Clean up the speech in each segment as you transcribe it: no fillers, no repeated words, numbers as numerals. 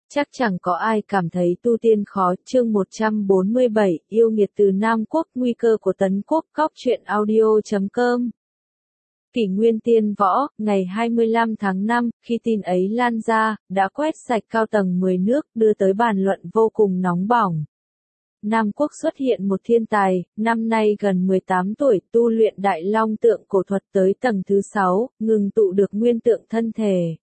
Chắc chẳng có ai cảm thấy tu tiên khó. Chương 147, yêu nghiệt từ Nam Quốc, nguy cơ của Tấn Quốc. Cóc truyện audio.com. Kỷ Nguyên Tiên Võ, ngày 25 tháng 5, khi tin ấy lan ra, đã quét sạch cao tầng 10 nước, đưa tới bàn luận vô cùng nóng bỏng. Nam Quốc xuất hiện một thiên tài, năm nay gần 18 tuổi, tu luyện Đại Long Tượng Cổ Thuật tới tầng thứ 6, ngừng tụ được nguyên tượng thân thể.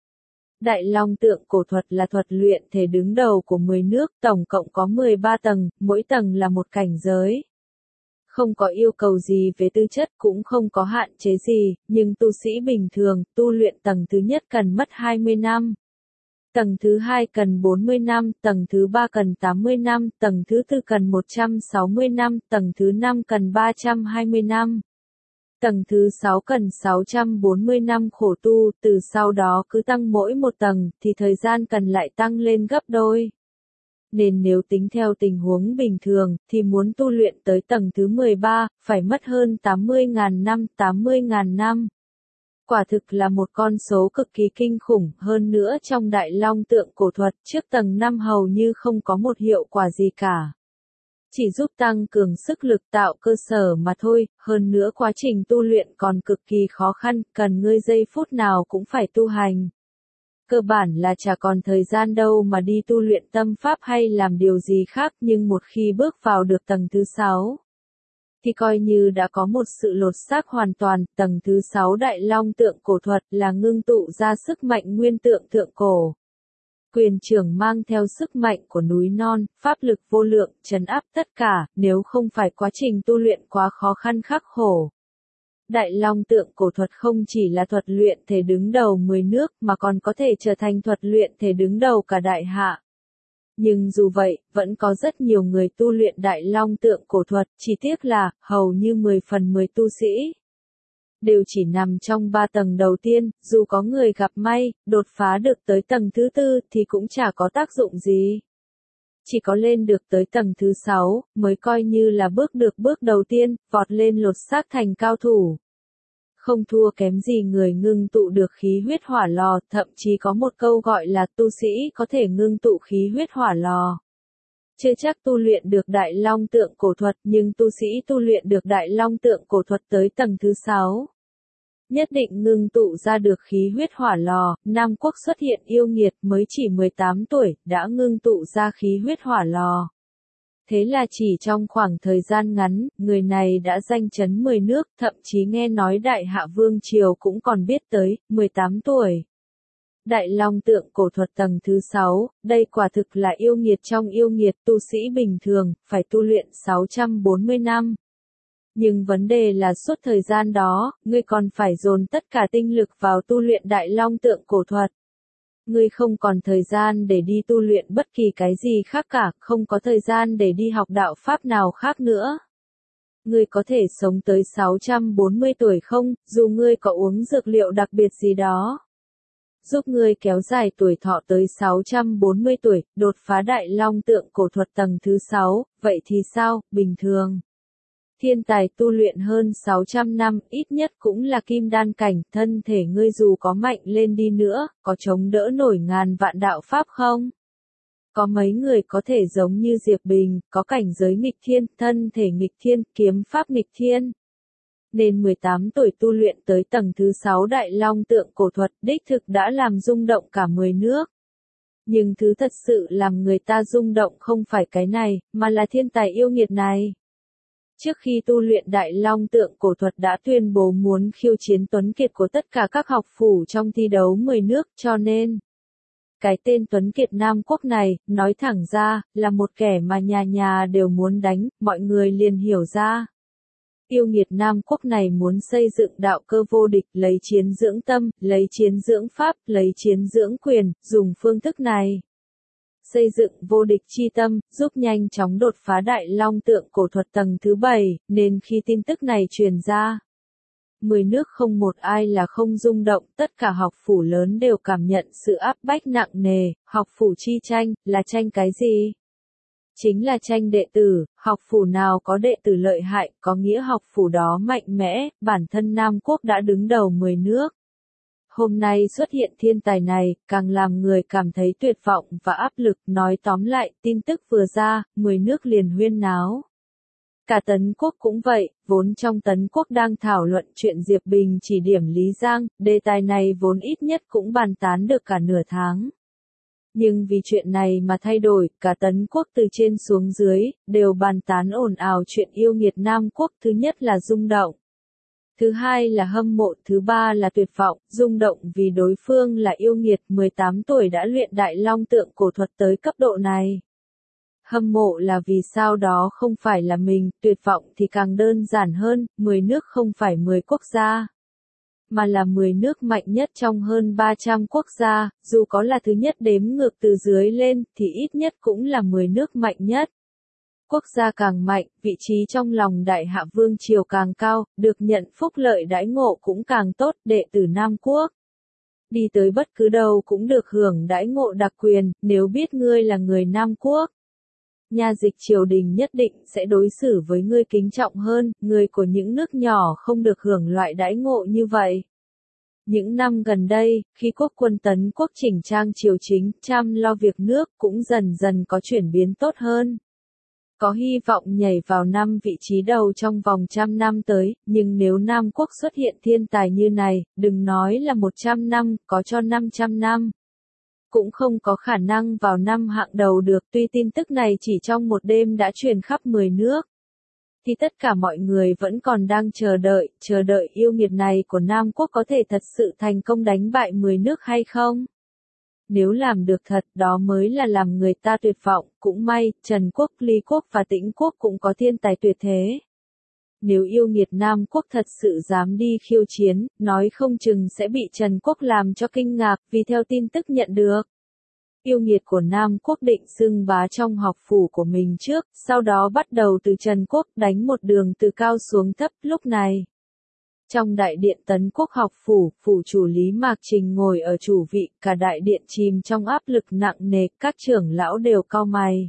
Đại Long Tượng Cổ Thuật là thuật luyện thể đứng đầu của 10 nước, tổng cộng có 13 tầng, mỗi tầng là một cảnh giới. Không có yêu cầu gì về tư chất, cũng không có hạn chế gì, nhưng tu sĩ bình thường, tu luyện tầng thứ nhất cần mất 20 năm. Tầng thứ 2 cần 40 năm, tầng thứ 3 cần 80 năm, tầng thứ 4 cần 160 năm, tầng thứ 5 cần 320 năm. Tầng thứ 6 cần 640 năm khổ tu, từ sau đó cứ tăng mỗi một tầng, thì thời gian cần lại tăng lên gấp đôi. Nên nếu tính theo tình huống bình thường, thì muốn tu luyện tới tầng thứ 13, phải mất hơn 80.000 năm, 80.000 năm. Quả thực là một con số cực kỳ kinh khủng, hơn nữa trong Đại Long Tượng Cổ Thuật, trước tầng 5 hầu như không có một hiệu quả gì cả. Chỉ giúp tăng cường sức lực tạo cơ sở mà thôi, hơn nữa quá trình tu luyện còn cực kỳ khó khăn, cần ngươi giây phút nào cũng phải tu hành. Cơ bản là chả còn thời gian đâu mà đi tu luyện tâm pháp hay làm điều gì khác, nhưng một khi bước vào được tầng thứ 6, thì coi như đã có một sự lột xác hoàn toàn. Tầng thứ 6 Đại Long Tượng Cổ Thuật là ngưng tụ ra sức mạnh nguyên tượng thượng cổ. Quyền trưởng mang theo sức mạnh của núi non, pháp lực vô lượng, trấn áp tất cả, nếu không phải quá trình tu luyện quá khó khăn khắc khổ. Đại Long Tượng Cổ Thuật không chỉ là thuật luyện thể đứng đầu 10 nước mà còn có thể trở thành thuật luyện thể đứng đầu cả đại hạ. Nhưng dù vậy, vẫn có rất nhiều người tu luyện Đại Long Tượng Cổ Thuật, chỉ tiếc là, hầu như 10 phần 10 tu sĩ đều chỉ nằm trong 3 tầng đầu tiên, dù có người gặp may, đột phá được tới tầng thứ 4 thì cũng chả có tác dụng gì. Chỉ có lên được tới tầng thứ 6, mới coi như là bước được bước đầu tiên, vọt lên lột xác thành cao thủ. Không thua kém gì người ngưng tụ được khí huyết hỏa lò, thậm chí có một câu gọi là tu sĩ có thể ngưng tụ khí huyết hỏa lò. Chưa chắc tu luyện được Đại Long Tượng Cổ Thuật, nhưng tu sĩ tu luyện được Đại Long Tượng Cổ Thuật tới tầng thứ 6. Nhất định ngưng tụ ra được khí huyết hỏa lò. Nam Quốc xuất hiện yêu nghiệt mới chỉ 18 tuổi, đã ngưng tụ ra khí huyết hỏa lò. Thế là chỉ trong khoảng thời gian ngắn, người này đã danh chấn 10 nước, thậm chí nghe nói Đại Hạ Vương Triều cũng còn biết tới, 18 tuổi. Đại Long Tượng Cổ Thuật tầng thứ 6, đây quả thực là yêu nghiệt trong yêu nghiệt, tu sĩ bình thường, phải tu luyện 640 năm. Nhưng vấn đề là suốt thời gian đó, ngươi còn phải dồn tất cả tinh lực vào tu luyện Đại Long Tượng Cổ Thuật. Ngươi không còn thời gian để đi tu luyện bất kỳ cái gì khác cả, không có thời gian để đi học đạo pháp nào khác nữa. Ngươi có thể sống tới 640 tuổi không, dù ngươi có uống dược liệu đặc biệt gì đó, giúp ngươi kéo dài tuổi thọ tới 640 tuổi, đột phá Đại Long Tượng Cổ Thuật tầng thứ 6, vậy thì sao, bình thường. Thiên tài tu luyện hơn 600 năm, ít nhất cũng là kim đan cảnh, thân thể ngươi dù có mạnh lên đi nữa, có chống đỡ nổi ngàn vạn đạo pháp không? Có mấy người có thể giống như Diệp Bình, có cảnh giới nghịch thiên, thân thể nghịch thiên, kiếm pháp nghịch thiên. Nên 18 tuổi tu luyện tới tầng thứ 6 Đại Long Tượng Cổ Thuật, đích thực đã làm rung động cả 10 nước. Nhưng thứ thật sự làm người ta rung động không phải cái này, mà là thiên tài yêu nghiệt này. Trước khi tu luyện Đại Long Tượng Cổ Thuật đã tuyên bố muốn khiêu chiến Tuấn Kiệt của tất cả các học phủ trong thi đấu 10 nước, cho nên cái tên Tuấn Kiệt Nam Quốc này, nói thẳng ra, là một kẻ mà nhà nhà đều muốn đánh, mọi người liền hiểu ra. Yêu nghiệt Nam Quốc này muốn xây dựng đạo cơ vô địch, lấy chiến dưỡng tâm, lấy chiến dưỡng pháp, lấy chiến dưỡng quyền, dùng phương thức này xây dựng vô địch chi tâm, giúp nhanh chóng đột phá Đại Long Tượng Cổ Thuật tầng thứ 7, nên khi tin tức này truyền ra, 10 nước không một ai là không rung động, tất cả học phủ lớn đều cảm nhận sự áp bách nặng nề. Học phủ chi tranh, là tranh cái gì? Chính là tranh đệ tử, học phủ nào có đệ tử lợi hại, có nghĩa học phủ đó mạnh mẽ, bản thân Nam Quốc đã đứng đầu 10 nước. hôm nay xuất hiện thiên tài này, càng làm người cảm thấy tuyệt vọng và áp lực. Nói tóm lại, tin tức vừa ra, 10 nước liền huyên náo. Cả Tấn Quốc cũng vậy, vốn trong Tấn Quốc đang thảo luận chuyện Diệp Bình chỉ điểm Lý Giang, đề tài này vốn ít nhất cũng bàn tán được cả nửa tháng. Nhưng vì chuyện này mà thay đổi, cả Tấn Quốc từ trên xuống dưới, đều bàn tán ồn ào chuyện yêu nghiệt Nam Quốc. Thứ nhất là rung động. Thứ hai là hâm mộ, thứ ba là tuyệt vọng. Rung động vì đối phương là yêu nghiệt 18 tuổi đã luyện Đại Long Tượng cổ thuật tới cấp độ này. Hâm mộ là vì sao đó không phải là mình, tuyệt vọng thì càng đơn giản hơn, 10 nước không phải 10 quốc gia, mà là 10 nước mạnh nhất trong hơn 300 quốc gia, dù có là thứ nhất đếm ngược từ dưới lên, thì ít nhất cũng là 10 nước mạnh nhất. Quốc gia càng mạnh, vị trí trong lòng Đại Hạ Vương triều càng cao, được nhận phúc lợi đãi ngộ cũng càng tốt. Đệ tử Nam Quốc đi tới bất cứ đâu cũng được hưởng đãi ngộ đặc quyền, nếu biết ngươi là người Nam Quốc, nha dịch triều đình nhất định sẽ đối xử với ngươi kính trọng hơn. Người của những nước nhỏ không được hưởng loại đãi ngộ như vậy. Những năm gần đây, khi quốc quân Tấn Quốc chỉnh trang triều chính, chăm lo việc nước, cũng dần dần có chuyển biến tốt hơn. Có hy vọng nhảy vào 5 vị trí đầu trong vòng 100 năm tới, nhưng nếu Nam Quốc xuất hiện thiên tài như này, đừng nói là 100 năm, có cho 500 năm. Cũng không có khả năng vào năm hạng đầu được. Tuy tin tức này chỉ trong một đêm đã truyền khắp 10 nước, thì tất cả mọi người vẫn còn đang chờ đợi yêu nghiệt này của Nam Quốc có thể thật sự thành công đánh bại 10 nước hay không. Nếu làm được thật, đó mới là làm người ta tuyệt vọng. Cũng may, Trần Quốc, Lý Quốc và Tĩnh Quốc cũng có thiên tài tuyệt thế. Nếu yêu nghiệt Nam Quốc thật sự dám đi khiêu chiến, nói không chừng sẽ bị Trần Quốc làm cho kinh ngạc, vì theo tin tức nhận được, yêu nghiệt của Nam Quốc định xưng bá trong học phủ của mình trước, sau đó bắt đầu từ Trần Quốc đánh một đường từ cao xuống thấp. Lúc này, trong đại điện Tấn Quốc học phủ, phủ chủ Lý Mạc Trình ngồi ở chủ vị, cả đại điện chìm trong áp lực nặng nề, các trưởng lão đều cau mày.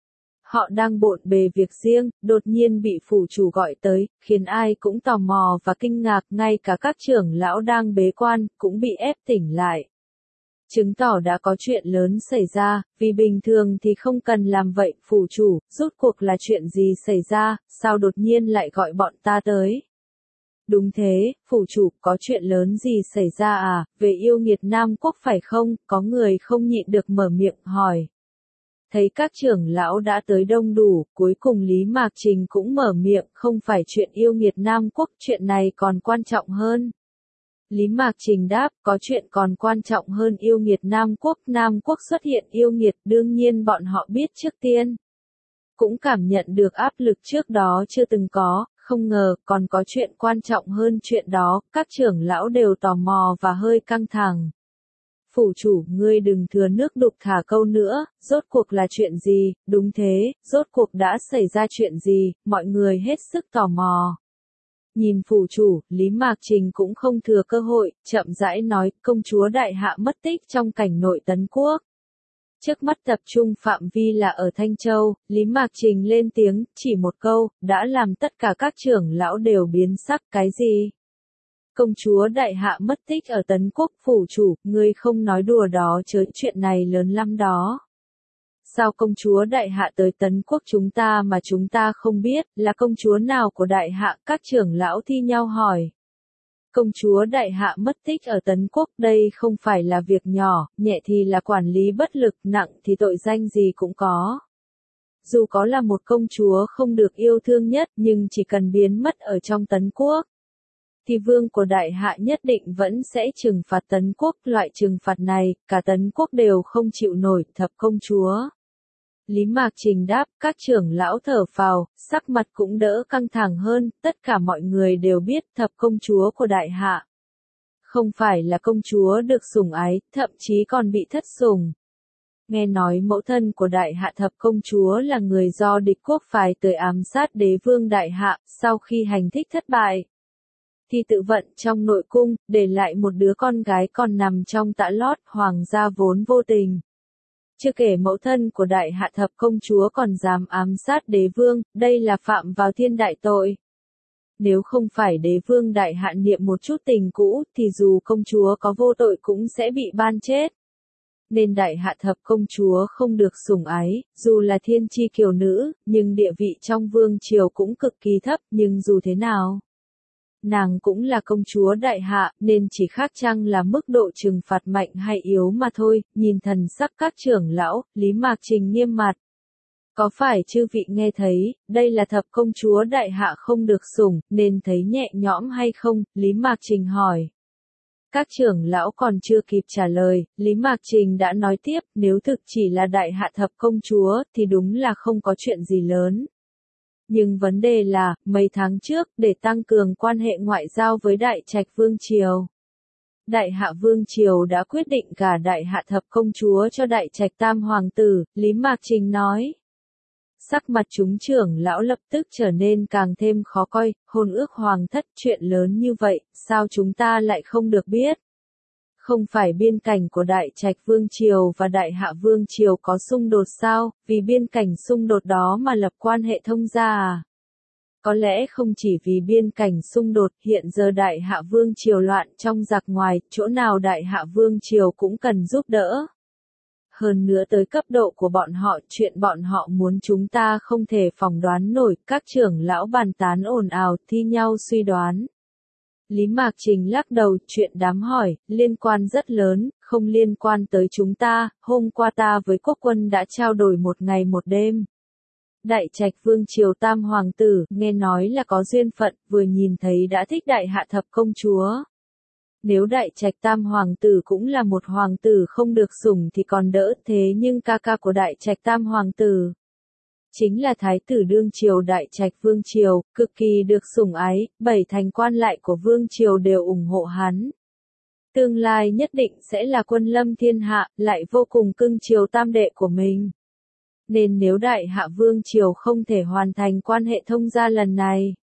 Họ đang bộn bề việc riêng, đột nhiên bị phủ chủ gọi tới, khiến ai cũng tò mò và kinh ngạc, ngay cả các trưởng lão đang bế quan, cũng bị ép tỉnh lại. Chứng tỏ đã có chuyện lớn xảy ra, vì bình thường thì không cần làm vậy. Phủ chủ, rốt cuộc là chuyện gì xảy ra, sao đột nhiên lại gọi bọn ta tới? Đúng thế, phủ chủ, có chuyện lớn gì xảy ra à, về yêu nghiệt Nam Quốc phải không? Có người không nhịn được mở miệng hỏi. Thấy các trưởng lão đã tới đông đủ, cuối cùng Lý Mạc Trình cũng mở miệng, không phải chuyện yêu nghiệt Nam Quốc, chuyện này còn quan trọng hơn. Lý Mạc Trình đáp, có chuyện còn quan trọng hơn yêu nghiệt Nam Quốc. Nam Quốc xuất hiện yêu nghiệt, đương nhiên bọn họ biết trước tiên. Cũng cảm nhận được áp lực trước đó chưa từng có, không ngờ còn có chuyện quan trọng hơn chuyện đó. Các trưởng lão đều tò mò và hơi căng thẳng. Phủ chủ, ngươi đừng thừa nước đục thả câu nữa, rốt cuộc là chuyện gì? Đúng thế, rốt cuộc đã xảy ra chuyện gì? Mọi người hết sức tò mò. Nhìn phủ chủ, Lý Mạc Trình cũng không thừa cơ hội, chậm rãi nói, công chúa Đại Hạ mất tích trong cảnh nội Tấn Quốc. Trước mắt tập trung phạm vi là ở Thanh Châu, Lý Mạc Trình lên tiếng, chỉ một câu, đã làm tất cả các trưởng lão đều biến sắc. Cái gì? Công chúa Đại Hạ mất tích ở Tấn Quốc? Phủ chủ, ngươi không nói đùa đó chứ, chuyện này lớn lắm đó. Sao công chúa Đại Hạ tới Tấn Quốc chúng ta mà chúng ta không biết, là công chúa nào của Đại Hạ? Các trưởng lão thi nhau hỏi. Công chúa Đại Hạ mất tích ở Tấn Quốc, đây không phải là việc nhỏ, nhẹ thì là quản lý bất lực, nặng thì tội danh gì cũng có. Dù có là một công chúa không được yêu thương nhất, nhưng chỉ cần biến mất ở trong Tấn Quốc, thì vương của Đại Hạ nhất định vẫn sẽ trừng phạt Tấn Quốc. Loại trừng phạt này, cả Tấn Quốc đều không chịu nổi. Thập công chúa. Lý Mạc Trình đáp, các trưởng lão thở phào, sắc mặt cũng đỡ căng thẳng hơn. Tất cả mọi người đều biết thập công chúa của Đại Hạ không phải là công chúa được sủng ái, thậm chí còn bị thất sủng. Nghe nói mẫu thân của Đại Hạ thập công chúa là người do địch quốc phái tới ám sát đế vương Đại Hạ, sau khi hành thích thất bại thì tự vận trong nội cung, để lại một đứa con gái còn nằm trong tã lót. Hoàng gia vốn vô tình. Chưa kể mẫu thân của Đại Hạ thập công chúa còn dám ám sát đế vương, đây là phạm vào thiên đại tội. Nếu không phải đế vương đại hạ niệm một chút tình cũ, thì dù công chúa có vô tội cũng sẽ bị ban chết. Nên đại hạ thập công chúa không được sủng ái, dù là thiên chi kiều nữ, nhưng địa vị trong vương triều cũng cực kỳ thấp, nhưng dù thế nào, nàng cũng là công chúa đại hạ, nên chỉ khác chăng là mức độ trừng phạt mạnh hay yếu mà thôi. Nhìn thần sắc các trưởng lão, Lý Mạc Trình nghiêm mặt. Có phải chư vị nghe thấy, đây là thập công chúa đại hạ không được sủng, nên thấy nhẹ nhõm hay không? Lý Mạc Trình hỏi. Các trưởng lão còn chưa kịp trả lời, Lý Mạc Trình đã nói tiếp, nếu thực chỉ là đại hạ thập công chúa, thì đúng là không có chuyện gì lớn. Nhưng vấn đề là, mấy tháng trước, để tăng cường quan hệ ngoại giao với Đại Trạch Vương Triều, Đại Hạ Vương Triều đã quyết định cả Đại Hạ thập công chúa cho Đại Trạch Tam Hoàng tử, Lý Mạc Trình nói. Sắc mặt chúng trưởng lão lập tức trở nên càng thêm khó coi, hôn ước hoàng thất, chuyện lớn như vậy, sao chúng ta lại không được biết? Không phải biên cảnh của Đại Trạch Vương Triều và Đại Hạ Vương Triều có xung đột sao, vì biên cảnh xung đột đó mà lập quan hệ thông gia à? Có lẽ không chỉ vì biên cảnh xung đột, hiện giờ Đại Hạ Vương Triều loạn trong giặc ngoài, chỗ nào Đại Hạ Vương Triều cũng cần giúp đỡ. Hơn nữa tới cấp độ của bọn họ, chuyện bọn họ muốn chúng ta không thể phỏng đoán nổi, các trưởng lão bàn tán ồn ào, thi nhau suy đoán. Lý Mạc Trình lắc đầu, chuyện đám hỏi, liên quan rất lớn, không liên quan tới chúng ta, hôm qua ta với quốc quân đã trao đổi một ngày một đêm. Đại Trạch Vương Triều Tam Hoàng tử, nghe nói là có duyên phận, vừa nhìn thấy đã thích Đại Hạ thập công chúa. Nếu Đại Trạch Tam Hoàng tử cũng là một hoàng tử không được sủng thì còn đỡ, thế nhưng ca ca của Đại Trạch Tam Hoàng tử chính là Thái tử đương triều Đại Trạch Vương Triều, cực kỳ được sủng ái, 7 thành quan lại của Vương Triều đều ủng hộ hắn. Tương lai nhất định sẽ là quân lâm thiên hạ, lại vô cùng cưng chiều tam đệ của mình. Nên nếu Đại Hạ Vương Triều không thể hoàn thành quan hệ thông gia lần này,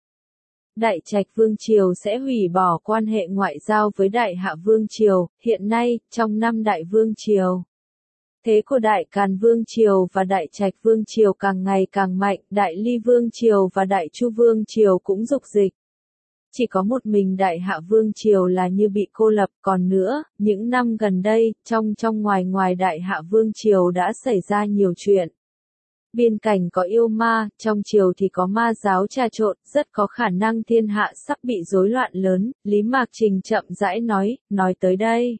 Đại Trạch Vương Triều sẽ hủy bỏ quan hệ ngoại giao với Đại Hạ Vương Triều. Hiện nay, trong năm Đại Vương Triều, thế của Đại Càn Vương Triều và Đại Trạch Vương Triều càng ngày càng mạnh, Đại Ly Vương Triều và Đại Chu Vương Triều cũng dục dịch. Chỉ có một mình Đại Hạ Vương Triều là như bị cô lập, còn nữa, những năm gần đây, trong ngoài Đại Hạ Vương Triều đã xảy ra nhiều chuyện. Biên cảnh có yêu ma, trong triều thì có ma giáo trà trộn, rất có khả năng thiên hạ sắp bị rối loạn lớn, Lý Mạc Trình chậm rãi nói tới đây.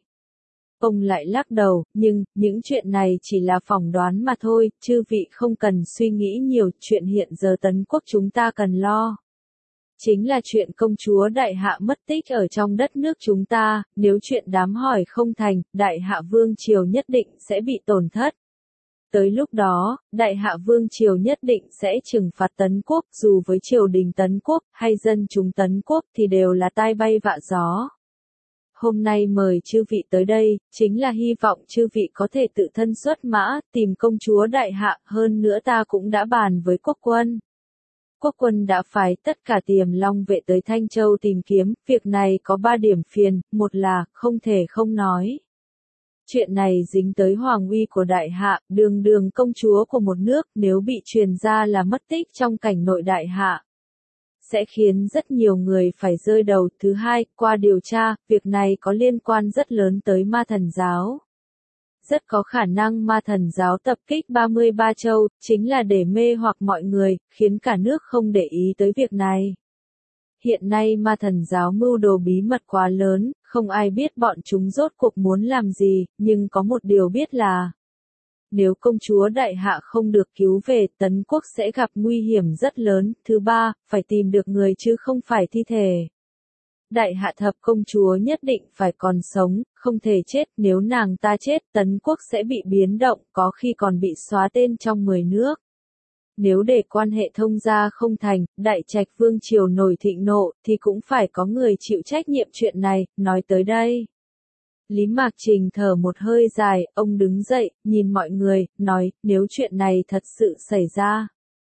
Ông lại lắc đầu, nhưng, những chuyện này chỉ là phỏng đoán mà thôi, chư vị không cần suy nghĩ nhiều, chuyện hiện giờ Tấn Quốc chúng ta cần lo. Chính là chuyện công chúa Đại Hạ mất tích ở trong đất nước chúng ta, nếu chuyện đám hỏi không thành, Đại Hạ Vương Triều nhất định sẽ bị tổn thất. Tới lúc đó, Đại Hạ Vương Triều nhất định sẽ trừng phạt Tấn Quốc, dù với triều đình Tấn Quốc, hay dân chúng Tấn Quốc thì đều là tai bay vạ gió. Hôm nay mời chư vị tới đây, chính là hy vọng chư vị có thể tự thân xuất mã, tìm công chúa Đại Hạ, hơn nữa ta cũng đã bàn với quốc quân. Quốc quân đã phái tất cả Tiềm Long vệ tới Thanh Châu tìm kiếm, việc này có 3 điểm phiền, một là, không thể không nói. Chuyện này dính tới hoàng uy của Đại Hạ, đường công chúa của một nước, nếu bị truyền ra là mất tích trong cảnh nội Đại Hạ, sẽ khiến rất nhiều người phải rơi đầu. Thứ hai, qua điều tra, việc này có liên quan rất lớn tới Ma Thần Giáo. Rất có khả năng Ma Thần Giáo tập kích 33 châu, chính là để mê hoặc mọi người, khiến cả nước không để ý tới việc này. Hiện nay Ma Thần Giáo mưu đồ bí mật quá lớn, không ai biết bọn chúng rốt cuộc muốn làm gì, nhưng có một điều biết là nếu công chúa Đại Hạ không được cứu về, Tấn Quốc sẽ gặp nguy hiểm rất lớn. Thứ ba, phải tìm được người chứ không phải thi thể. Đại Hạ thập công chúa nhất định phải còn sống, không thể chết, nếu nàng ta chết, Tấn Quốc sẽ bị biến động, có khi còn bị xóa tên trong 10 nước. Nếu để quan hệ thông gia không thành, Đại Trạch Vương Triều nổi thịnh nộ, thì cũng phải có người chịu trách nhiệm chuyện này. Nói tới đây, Lý Mạc Trình thở một hơi dài, ông đứng dậy, nhìn mọi người, nói, nếu chuyện này thật sự xảy ra,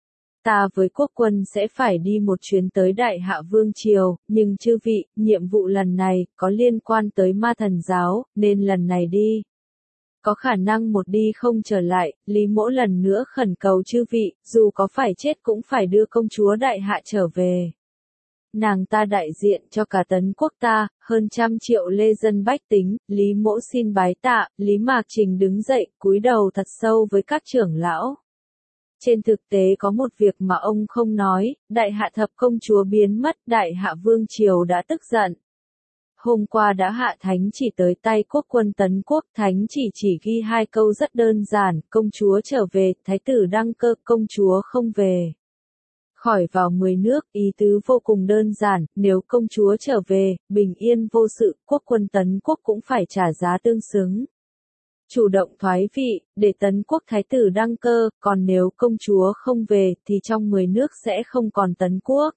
ta với quốc quân sẽ phải đi một chuyến tới Đại Hạ Vương Triều, nhưng chư vị, nhiệm vụ lần này, có liên quan tới Ma Thần Giáo, nên lần này đi. Có khả năng một đi không trở lại, Lý Mỗ lần nữa khẩn cầu chư vị, dù có phải chết cũng phải đưa công chúa Đại Hạ trở về. Nàng ta đại diện cho cả Tấn quốc ta, hơn 100 triệu lê dân bách tính, Lý Mỗ xin bái tạ, Lý Mạc Trình đứng dậy, cúi đầu thật sâu với các trưởng lão. Trên thực tế có một việc mà ông không nói, đại hạ thập công chúa biến mất, đại hạ vương triều đã tức giận. Hôm qua đã hạ thánh chỉ tới tay quốc quân Tấn quốc, thánh chỉ ghi 2 câu rất đơn giản, công chúa trở về, thái tử đăng cơ, công chúa không về. Khỏi vào 10 nước, ý tứ vô cùng đơn giản, nếu công chúa trở về, bình yên vô sự, quốc quân Tấn quốc cũng phải trả giá tương xứng. Chủ động thoái vị, để Tấn quốc thái tử đăng cơ, còn nếu công chúa không về, thì trong 10 nước sẽ không còn Tấn quốc.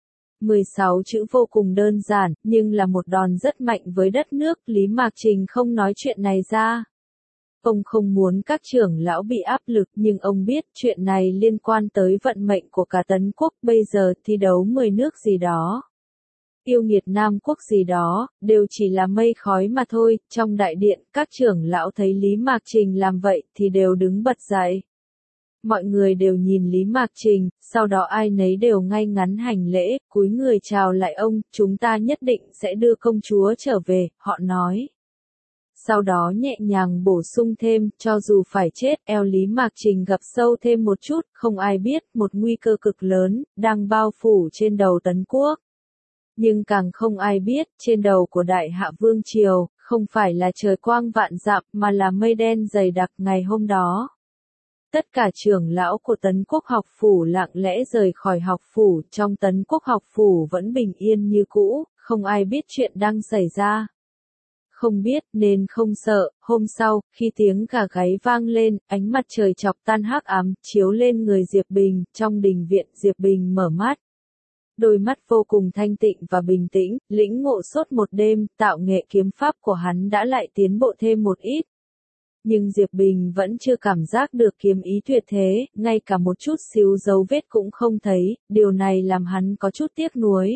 16 chữ vô cùng đơn giản, nhưng là một đòn rất mạnh với đất nước, Lý Mạc Trình không nói chuyện này ra. Ông không muốn các trưởng lão bị áp lực, nhưng ông biết chuyện này liên quan tới vận mệnh của cả Tấn quốc, bây giờ thi đấu 10 nước gì đó. Yêu nghiệt Nam quốc gì đó, đều chỉ là mây khói mà thôi. Trong đại điện, các trưởng lão thấy Lý Mạc Trình làm vậy thì đều đứng bật dậy. Mọi người đều nhìn Lý Mạc Trình, sau đó ai nấy đều ngay ngắn hành lễ, cúi người chào lại ông, chúng ta nhất định sẽ đưa công chúa trở về, họ nói. Sau đó nhẹ nhàng bổ sung thêm, cho dù phải chết, eo Lý Mạc Trình gập sâu thêm một chút, không ai biết, một nguy cơ cực lớn, đang bao phủ trên đầu Tấn quốc. Nhưng càng không ai biết, trên đầu của đại hạ vương triều, không phải là trời quang vạn dặm, mà là mây đen dày đặc ngày hôm đó. Tất cả trưởng lão của Tấn quốc học phủ lặng lẽ rời khỏi học phủ, trong Tấn quốc học phủ vẫn bình yên như cũ, không ai biết chuyện đang xảy ra. Không biết nên không sợ, hôm sau, khi tiếng gà gáy vang lên, ánh mặt trời chọc tan hắc ám, chiếu lên người Diệp Bình, trong đình viện Diệp Bình mở mắt. Đôi mắt vô cùng thanh tịnh và bình tĩnh, lĩnh ngộ suốt một đêm, tạo nghệ kiếm pháp của hắn đã lại tiến bộ thêm một ít. Nhưng Diệp Bình vẫn chưa cảm giác được kiếm ý tuyệt thế, ngay cả một chút xíu dấu vết cũng không thấy, điều này làm hắn có chút tiếc nuối.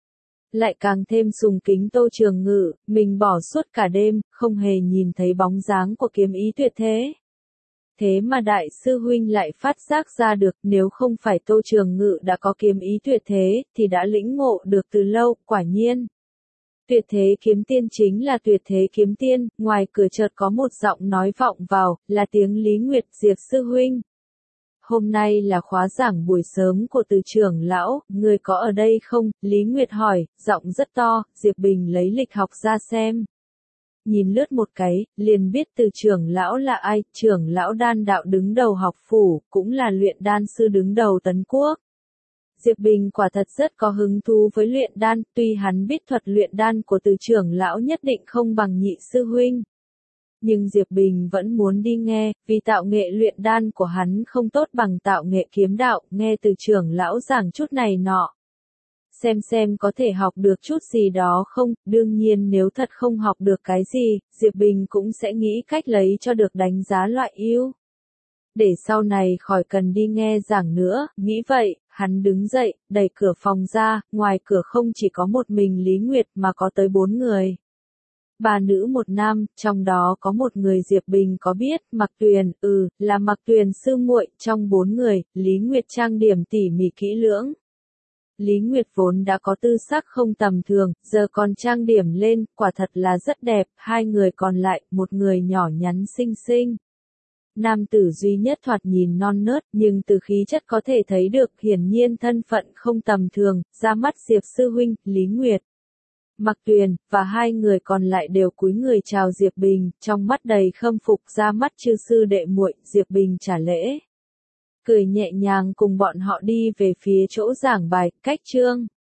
Lại càng thêm sùng kính Tô Trường Ngự, mình bỏ suốt cả đêm, không hề nhìn thấy bóng dáng của kiếm ý tuyệt thế. Thế mà đại sư huynh lại phát giác ra được, nếu không phải Tô Trường Ngự đã có kiếm ý tuyệt thế, thì đã lĩnh ngộ được từ lâu, quả nhiên. Tuyệt thế kiếm tiên chính là tuyệt thế kiếm tiên, ngoài cửa chợt có một giọng nói vọng vào, là tiếng Lý Nguyệt, Diệp sư huynh. Hôm nay là khóa giảng buổi sớm của Từ trưởng lão, người có ở đây không? Lý Nguyệt hỏi, giọng rất to, Diệp Bình lấy lịch học ra xem. Nhìn lướt một cái, liền biết Từ trưởng lão là ai, trưởng lão đan đạo đứng đầu học phủ, cũng là luyện đan sư đứng đầu Tấn quốc. Diệp Bình quả thật rất có hứng thú với luyện đan, tuy hắn biết thuật luyện đan của Từ trưởng lão nhất định không bằng nhị sư huynh. Nhưng Diệp Bình vẫn muốn đi nghe, vì tạo nghệ luyện đan của hắn không tốt bằng tạo nghệ kiếm đạo, nghe Từ trưởng lão giảng chút này nọ. Xem có thể học được chút gì đó không, đương nhiên nếu thật không học được cái gì, Diệp Bình cũng sẽ nghĩ cách lấy cho được đánh giá loại ưu. Để sau này khỏi cần đi nghe giảng nữa, nghĩ vậy, hắn đứng dậy, đẩy cửa phòng ra, ngoài cửa không chỉ có một mình Lý Nguyệt mà có tới 4 người. 3 nữ 1 nam, trong đó có một người Diệp Bình có biết, Mạc Tuyền, là Mạc Tuyền sư muội, trong 4 người, Lý Nguyệt trang điểm tỉ mỉ kỹ lưỡng. Lý Nguyệt vốn đã có tư sắc không tầm thường, giờ còn trang điểm lên, quả thật là rất đẹp, 2 người còn lại, một người nhỏ nhắn xinh xinh. Nam tử duy nhất thoạt nhìn non nớt, nhưng từ khí chất có thể thấy được, hiển nhiên thân phận không tầm thường, ra mắt Diệp sư huynh, Lý Nguyệt. Mạc Tuyền, và 2 người còn lại đều cúi người chào Diệp Bình, trong mắt đầy khâm phục, ra mắt chư sư đệ muội, Diệp Bình trả lễ. Cười nhẹ nhàng cùng bọn họ đi về phía chỗ giảng bài, cách chương.